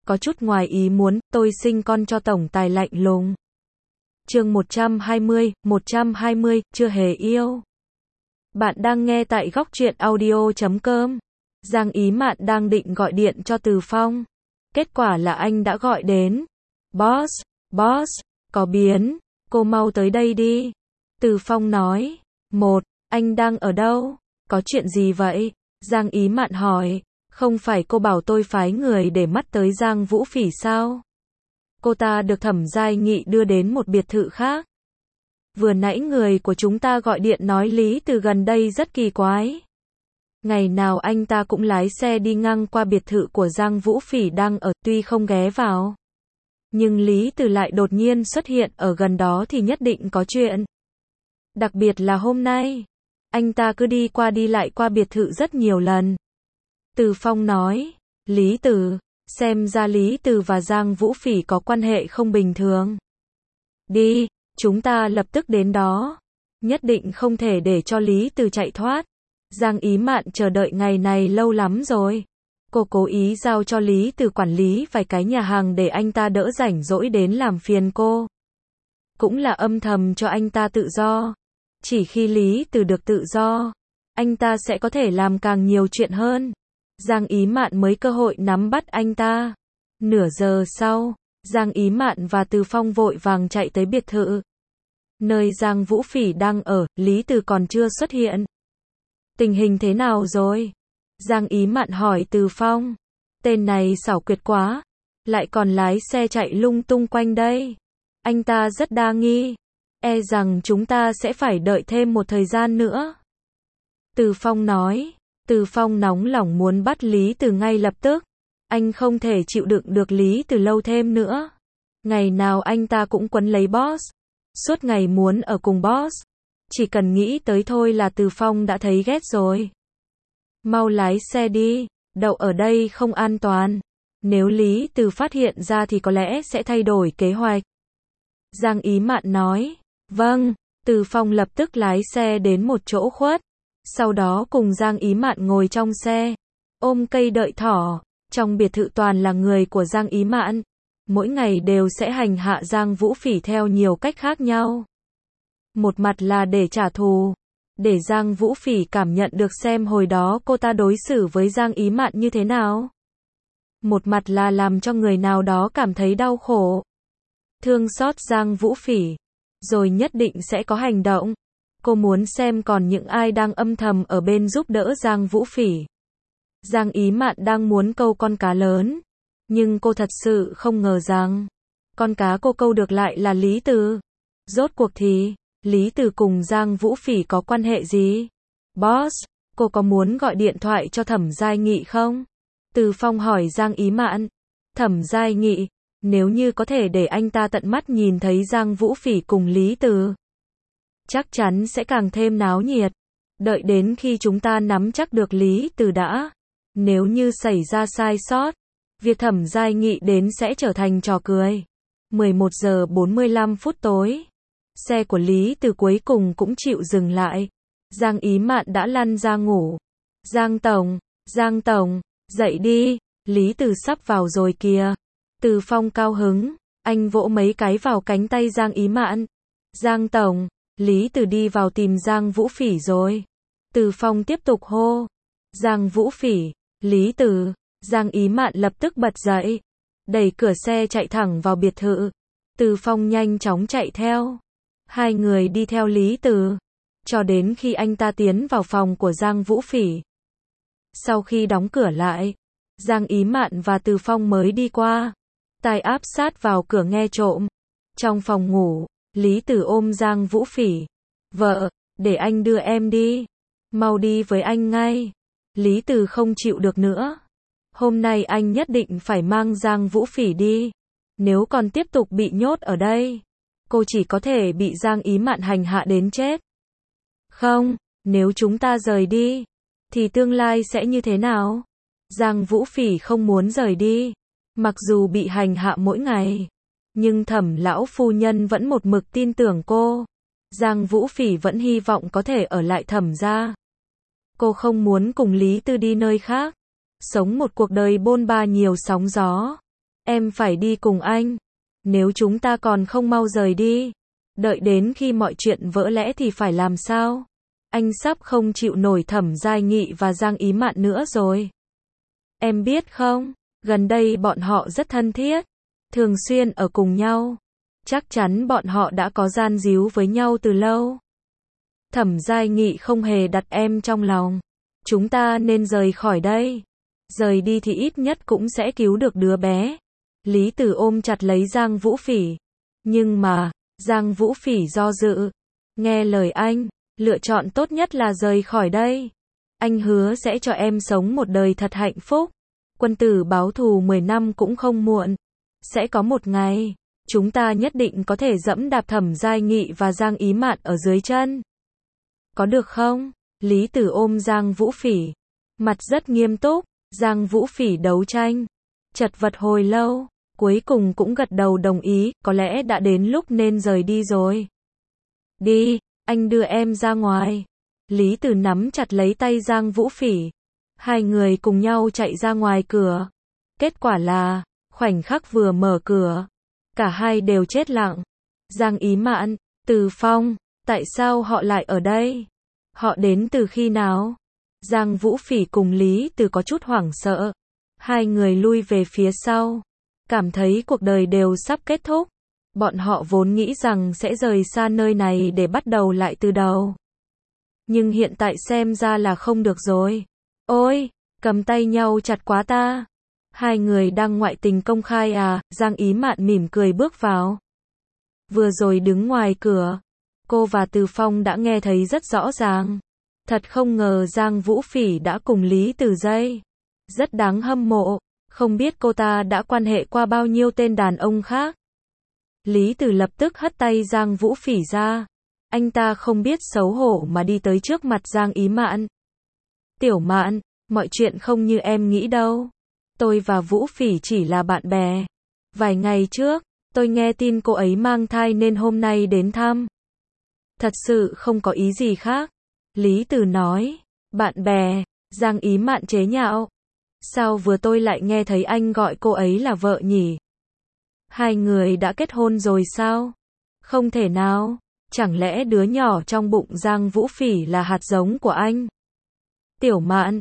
có chút ngoài ý muốn, tôi sinh con cho tổng tài lạnh lùng. Chương 120, chưa hề yêu. Bạn đang nghe tại góc truyện audio.com. Giang Ý Mạn đang định gọi điện cho Từ Phong. Kết quả là anh đã gọi đến. Boss, có biến, cô mau tới đây đi. Từ Phong nói. Anh đang ở đâu? Có chuyện gì vậy? Giang Ý Mạn hỏi. Không phải cô bảo tôi phái người để mắt tới Giang Vũ Phỉ sao? Cô ta được Thẩm Giai Nghị đưa đến một biệt thự khác. Vừa nãy người của chúng ta gọi điện nói Lý Từ gần đây rất kỳ quái. Ngày nào anh ta cũng lái xe đi ngang qua biệt thự của Giang Vũ Phỉ đang ở, tuy không ghé vào. Nhưng Lý Từ lại đột nhiên xuất hiện ở gần đó thì nhất định có chuyện. Đặc biệt là hôm nay, anh ta cứ đi qua đi lại qua biệt thự rất nhiều lần. Từ Phong nói, Lý Từ, xem ra Lý Từ và Giang Vũ Phỉ có quan hệ không bình thường. Đi, chúng ta lập tức đến đó. Nhất định không thể để cho Lý Từ chạy thoát. Giang Ý Mạn chờ đợi ngày này lâu lắm rồi. Cô cố ý giao cho Lý Từ quản lý vài cái nhà hàng để anh ta đỡ rảnh rỗi đến làm phiền cô. Cũng là âm thầm cho anh ta tự do. Chỉ khi Lý Từ được tự do, anh ta sẽ có thể làm càng nhiều chuyện hơn. Giang Ý Mạn mới cơ hội nắm bắt anh ta. Nửa giờ sau, Giang Ý Mạn và Từ Phong vội vàng chạy tới biệt thự. Nơi Giang Vũ Phỉ đang ở, Lý Từ còn chưa xuất hiện. Tình hình thế nào rồi? Giang Ý Mạn hỏi Từ Phong. Tên này xảo quyệt quá, lại còn lái xe chạy lung tung quanh đây. Anh ta rất đa nghi. E rằng chúng ta sẽ phải đợi thêm một thời gian nữa. Từ Phong nói. Từ Phong nóng lòng muốn bắt Lý Từ ngay lập tức. Anh không thể chịu đựng được Lý Từ lâu thêm nữa. Ngày nào anh ta cũng quấn lấy boss. Suốt ngày muốn ở cùng boss. Chỉ cần nghĩ tới thôi là Từ Phong đã thấy ghét rồi. Mau lái xe đi, đậu ở đây không an toàn. Nếu Lý Từ phát hiện ra thì có lẽ sẽ thay đổi kế hoạch. Giang Ý Mạn nói. Vâng, Từ Phong lập tức lái xe đến một chỗ khuất. Sau đó cùng Giang Ý Mạn ngồi trong xe, ôm cây đợi thỏ. Trong biệt thự toàn là người của Giang Ý Mạn. Mỗi ngày đều sẽ hành hạ Giang Vũ Phỉ theo nhiều cách khác nhau. Một mặt là để trả thù, để Giang Vũ Phỉ cảm nhận được xem hồi đó cô ta đối xử với Giang Ý Mạn như thế nào. Một mặt là làm cho người nào đó cảm thấy đau khổ, thương xót Giang Vũ Phỉ, rồi nhất định sẽ có hành động. Cô muốn xem còn những ai đang âm thầm ở bên giúp đỡ Giang Vũ Phỉ. Giang Ý Mạn đang muốn câu con cá lớn, nhưng cô thật sự không ngờ rằng con cá cô câu được lại là Lý Từ. Rốt cuộc thì Lý Từ cùng Giang Vũ Phỉ có quan hệ gì? Boss, cô có muốn gọi điện thoại cho Thẩm Giai Nghị không? Từ Phong hỏi Giang Ý Mạn. Thẩm Giai Nghị, nếu như có thể để anh ta tận mắt nhìn thấy Giang Vũ Phỉ cùng Lý Từ, chắc chắn sẽ càng thêm náo nhiệt. Đợi đến khi chúng ta nắm chắc được Lý Từ đã. Nếu như xảy ra sai sót, việc Thẩm Giai Nghị đến sẽ trở thành trò cười. 11 giờ 45 phút tối. Xe của Lý Từ cuối cùng cũng chịu dừng lại. Giang Ý Mạn đã lăn ra ngủ. Giang Tổng, dậy đi, Lý Từ sắp vào rồi kìa. Từ Phong cao hứng, anh vỗ mấy cái vào cánh tay Giang Ý Mạn. Giang Tổng, Lý Từ đi vào tìm Giang Vũ Phỉ rồi. Từ Phong tiếp tục hô. Giang Vũ Phỉ, Lý Từ. Giang Ý Mạn lập tức bật dậy, đẩy cửa xe chạy thẳng vào biệt thự. Từ Phong nhanh chóng chạy theo. Hai người đi theo Lý Từ, cho đến khi anh ta tiến vào phòng của Giang Vũ Phỉ. Sau khi đóng cửa lại, Giang Ý Mạn và Từ Phong mới đi qua, tai áp sát vào cửa nghe trộm. Trong phòng ngủ, Lý Từ ôm Giang Vũ Phỉ. Vợ, để anh đưa em đi. Mau đi với anh ngay. Lý Từ không chịu được nữa. Hôm nay anh nhất định phải mang Giang Vũ Phỉ đi. Nếu còn tiếp tục bị nhốt ở đây, cô chỉ có thể bị Giang Ý Mạn hành hạ đến chết. Không, nếu chúng ta rời đi, thì tương lai sẽ như thế nào? Giang Vũ Phỉ không muốn rời đi. Mặc dù bị hành hạ mỗi ngày, nhưng Thẩm lão phu nhân vẫn một mực tin tưởng cô. Giang Vũ Phỉ vẫn hy vọng có thể ở lại Thẩm gia. Cô không muốn cùng Lý Tư đi nơi khác, sống một cuộc đời bôn ba nhiều sóng gió. Em phải đi cùng anh. Nếu chúng ta còn không mau rời đi, đợi đến khi mọi chuyện vỡ lẽ thì phải làm sao? Anh sắp không chịu nổi Thẩm Giai Nghị và Giang Ý Mạn nữa rồi. Em biết không, gần đây bọn họ rất thân thiết, thường xuyên ở cùng nhau. Chắc chắn bọn họ đã có gian díu với nhau từ lâu. Thẩm Giai Nghị không hề đặt em trong lòng. Chúng ta nên rời khỏi đây. Rời đi thì ít nhất cũng sẽ cứu được đứa bé. Lý Tử ôm chặt lấy Giang Vũ Phỉ. Nhưng mà, Giang Vũ Phỉ do dự. Nghe lời anh, lựa chọn tốt nhất là rời khỏi đây. Anh hứa sẽ cho em sống một đời thật hạnh phúc. Quân tử báo thù 10 năm cũng không muộn. Sẽ có một ngày, chúng ta nhất định có thể dẫm đạp Thẩm Giai Nghị và Giang Ý Mạn ở dưới chân. Có được không? Lý Tử ôm Giang Vũ Phỉ. Mặt rất nghiêm túc. Giang Vũ Phỉ đấu tranh. Chật vật hồi lâu. Cuối cùng cũng gật đầu đồng ý. Có lẽ đã đến lúc nên rời đi rồi. Đi, anh đưa em ra ngoài. Lý Tử nắm chặt lấy tay Giang Vũ Phỉ. Hai người cùng nhau chạy ra ngoài cửa. Kết quả là, khoảnh khắc vừa mở cửa, cả hai đều chết lặng. Giang Ý Mạn, Từ Phong, tại sao họ lại ở đây? Họ đến từ khi nào? Giang Vũ Phỉ cùng Lý Tử có chút hoảng sợ. Hai người lui về phía sau, cảm thấy cuộc đời đều sắp kết thúc. Bọn họ vốn nghĩ rằng sẽ rời xa nơi này để bắt đầu lại từ đầu. Nhưng hiện tại xem ra là không được rồi. Ôi, cầm tay nhau chặt quá ta. Hai người đang ngoại tình công khai à? Giang Ý Mạn mỉm cười bước vào. Vừa rồi đứng ngoài cửa, cô và Từ Phong đã nghe thấy rất rõ ràng. Thật không ngờ Giang Vũ Phỉ đã cùng Lý Tử dây. Rất đáng hâm mộ, không biết cô ta đã quan hệ qua bao nhiêu tên đàn ông khác. Lý Tử lập tức hất tay Giang Vũ Phỉ ra. Anh ta không biết xấu hổ mà đi tới trước mặt Giang Ý Mạn. Tiểu Mạn, mọi chuyện không như em nghĩ đâu. Tôi và Vũ Phỉ chỉ là bạn bè. Vài ngày trước, tôi nghe tin cô ấy mang thai nên hôm nay đến thăm. Thật sự không có ý gì khác. Lý Tử nói. Bạn bè, Giang Ý Mạn chế nhạo. Sao vừa tôi lại nghe thấy anh gọi cô ấy là vợ nhỉ? Hai người đã kết hôn rồi sao? Không thể nào. Chẳng lẽ đứa nhỏ trong bụng Giang Vũ Phỉ là hạt giống của anh? Tiểu Mạn,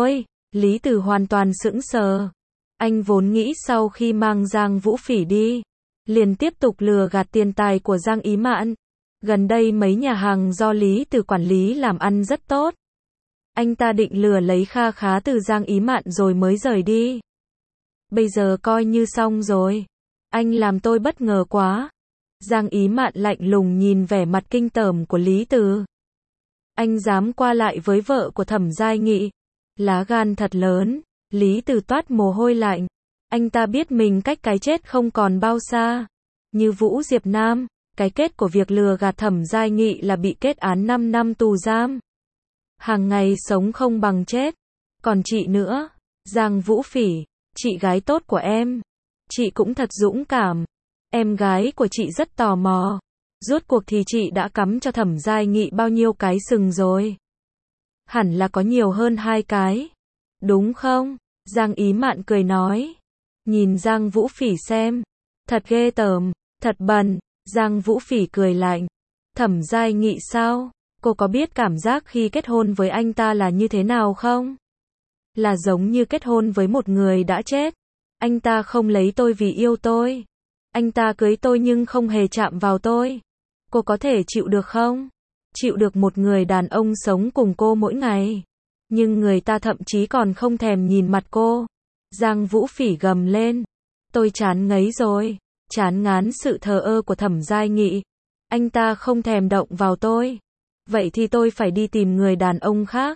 Lý Tử hoàn toàn sững sờ. Anh vốn nghĩ sau khi mang Giang Vũ Phỉ đi, liền tiếp tục lừa gạt tiền tài của Giang Ý Mạn. Gần đây mấy nhà hàng do Lý Tử quản lý làm ăn rất tốt. Anh ta định lừa lấy kha khá từ Giang Ý Mạn rồi mới rời đi. Bây giờ coi như xong rồi. Anh làm tôi bất ngờ quá. Giang Ý Mạn lạnh lùng nhìn vẻ mặt kinh tởm của Lý Tử. Anh dám qua lại với vợ của Thẩm Giai Nghị. Lá gan thật lớn. Lý Tử toát mồ hôi lạnh. Anh ta biết mình cách cái chết không còn bao xa. Như Vũ Diệp Nam, cái kết của việc lừa gạt Thẩm Giai Nghị là bị kết án 5 năm tù giam. Hàng ngày sống không bằng chết. Còn chị nữa, Giang Vũ Phỉ, chị gái tốt của em. Chị cũng thật dũng cảm. Em gái của chị rất tò mò. Rốt cuộc thì chị đã cắm cho Thẩm Giai Nghị bao nhiêu cái sừng rồi? Hẳn là có nhiều hơn 2 cái. Đúng không? Giang Ý Mạn cười nói. Nhìn Giang Vũ Phỉ xem. Thật ghê tởm, thật bẩn. Giang Vũ Phỉ cười lạnh. Thẩm Giai Nghị sao? Cô có biết cảm giác khi kết hôn với anh ta là như thế nào không? Là giống như kết hôn với một người đã chết. Anh ta không lấy tôi vì yêu tôi. Anh ta cưới tôi nhưng không hề chạm vào tôi. Cô có thể chịu được không? Chịu được một người đàn ông sống cùng cô mỗi ngày. Nhưng người ta thậm chí còn không thèm nhìn mặt cô. Giang Vũ Phỉ gầm lên. Tôi chán ngấy rồi. Chán ngán sự thờ ơ của Thẩm Giai Nghị. Anh ta không thèm động vào tôi. Vậy thì tôi phải đi tìm người đàn ông khác.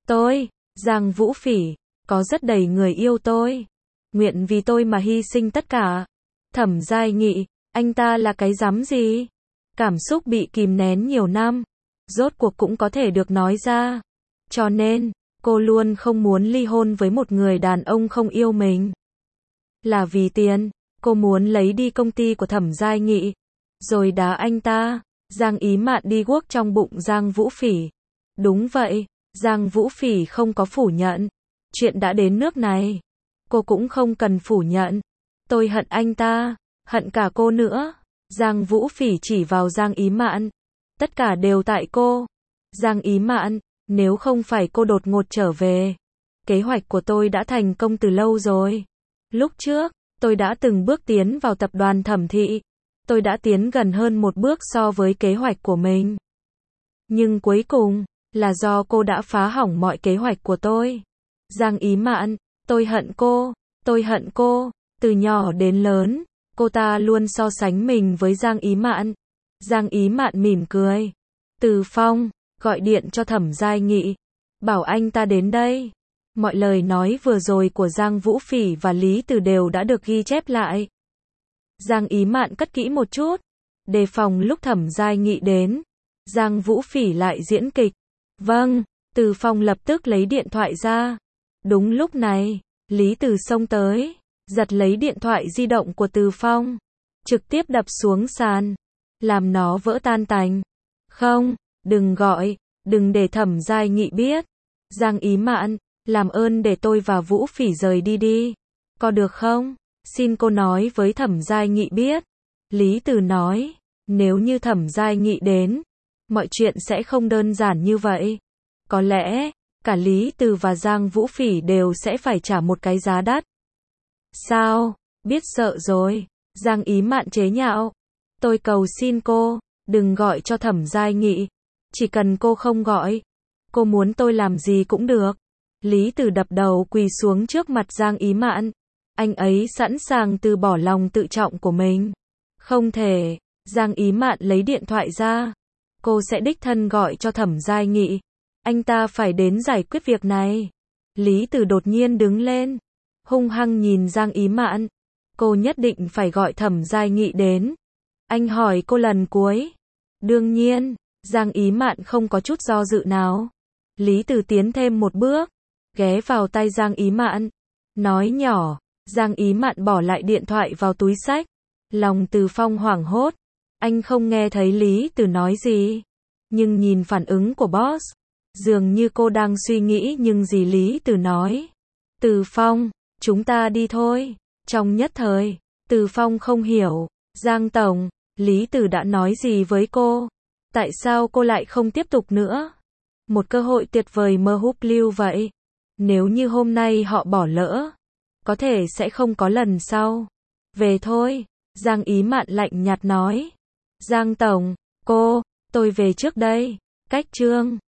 Giang Vũ Phỉ, có rất đầy người yêu tôi. Nguyện vì tôi mà hy sinh tất cả. Thẩm Giai Nghị, anh ta là cái rắm gì? Cảm xúc bị kìm nén nhiều năm, rốt cuộc cũng có thể được nói ra. Cho nên, cô luôn không muốn ly hôn với một người đàn ông không yêu mình. Là vì tiền, cô muốn lấy đi công ty của Thẩm Giai Nghị, rồi đá anh ta. Giang Ý Mạn đi guốc trong bụng Giang Vũ Phỉ. Đúng vậy, Giang Vũ Phỉ không có phủ nhận. Chuyện đã đến nước này, cô cũng không cần phủ nhận. Tôi hận anh ta, hận cả cô nữa. Giang Vũ Phỉ chỉ vào Giang Ý Mạn. Tất cả đều tại cô. Giang Ý Mạn, nếu không phải cô đột ngột trở về, kế hoạch của tôi đã thành công từ lâu rồi. Lúc trước, tôi đã từng bước tiến vào tập đoàn Thẩm Thị. Tôi đã tiến gần hơn một bước so với kế hoạch của mình. Nhưng cuối cùng, là do cô đã phá hỏng mọi kế hoạch của tôi. Giang Ý Mạn, tôi hận cô, tôi hận cô. Từ nhỏ đến lớn, cô ta luôn so sánh mình với Giang Ý Mạn. Giang Ý Mạn mỉm cười. Từ Phong, gọi điện cho Thẩm Giai Nghị. Bảo anh ta đến đây. Mọi lời nói vừa rồi của Giang Vũ Phỉ và Lý Từ đều đã được ghi chép lại. Giang Ý Mạn cất kỹ một chút, đề phòng lúc Thẩm Giai Nghị đến. Giang Vũ Phỉ lại diễn kịch. Vâng, Từ Phong lập tức lấy điện thoại ra. Đúng lúc này, Lý Từ xông tới, giật lấy điện thoại di động của Từ Phong, trực tiếp đập xuống sàn, làm nó vỡ tan tành. Không, đừng gọi, đừng để Thẩm Giai Nghị biết. Giang Ý Mạn, làm ơn để tôi và Vũ Phỉ rời đi đi. Có được không? Xin cô nói với Thẩm Giai Nghị biết. Lý Từ nói, nếu như Thẩm Giai Nghị đến, mọi chuyện sẽ không đơn giản như vậy. Có lẽ, cả Lý Từ và Giang Vũ Phỉ đều sẽ phải trả một cái giá đắt. Sao? Biết sợ rồi. Giang Ý Mạn chế nhạo. Tôi cầu xin cô, đừng gọi cho Thẩm Giai Nghị. Chỉ cần cô không gọi, cô muốn tôi làm gì cũng được. Lý Từ đập đầu quỳ xuống trước mặt Giang Ý Mạn. Anh ấy sẵn sàng từ bỏ lòng tự trọng của mình. Không thể. Giang Ý Mạn lấy điện thoại ra. Cô sẽ đích thân gọi cho Thẩm Giai Nghị. Anh ta phải đến giải quyết việc này. Lý Từ đột nhiên đứng lên, hung hăng nhìn Giang Ý Mạn. Cô nhất định phải gọi Thẩm Giai Nghị đến. Anh hỏi cô lần cuối. Đương nhiên, Giang Ý Mạn không có chút do dự nào. Lý Từ tiến thêm một bước, ghé vào tay Giang Ý Mạn, nói nhỏ. Giang Ý Mạn bỏ lại điện thoại vào túi xách. Lòng Từ Phong hoảng hốt. Anh không nghe thấy Lý Từ nói gì. Nhưng nhìn phản ứng của boss, dường như cô đang suy nghĩ những gì Lý Từ nói. Từ Phong, chúng ta đi thôi. Trong nhất thời, Từ Phong không hiểu. Giang Tổng, Lý Từ đã nói gì với cô? Tại sao cô lại không tiếp tục nữa? Một cơ hội tuyệt vời mơ húp lưu vậy. Nếu như hôm nay họ bỏ lỡ, có thể sẽ không có lần sau. Về thôi. Giang Ý Mạn lạnh nhạt nói. Giang Tổng, tôi về trước đây. Cách chương